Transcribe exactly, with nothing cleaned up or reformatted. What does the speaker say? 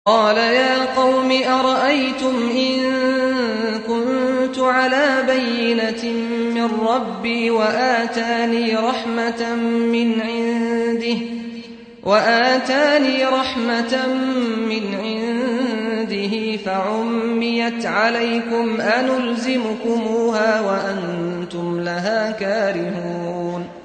قَالَ يَا قَوْمِ أَرَأَيْتُمْ إِن كُنتُ عَلَىٰ بَيِّنَةٍ مِّن رَّبِّي وَآتَانِي رَحْمَةً مِّنْ عِندِهِ فَعُمِّيَتْ عَلَيْكُمْ أَنُلْزِمُكُمُوهَا وَأَنتُمْ لَهَا كَارِهُونَ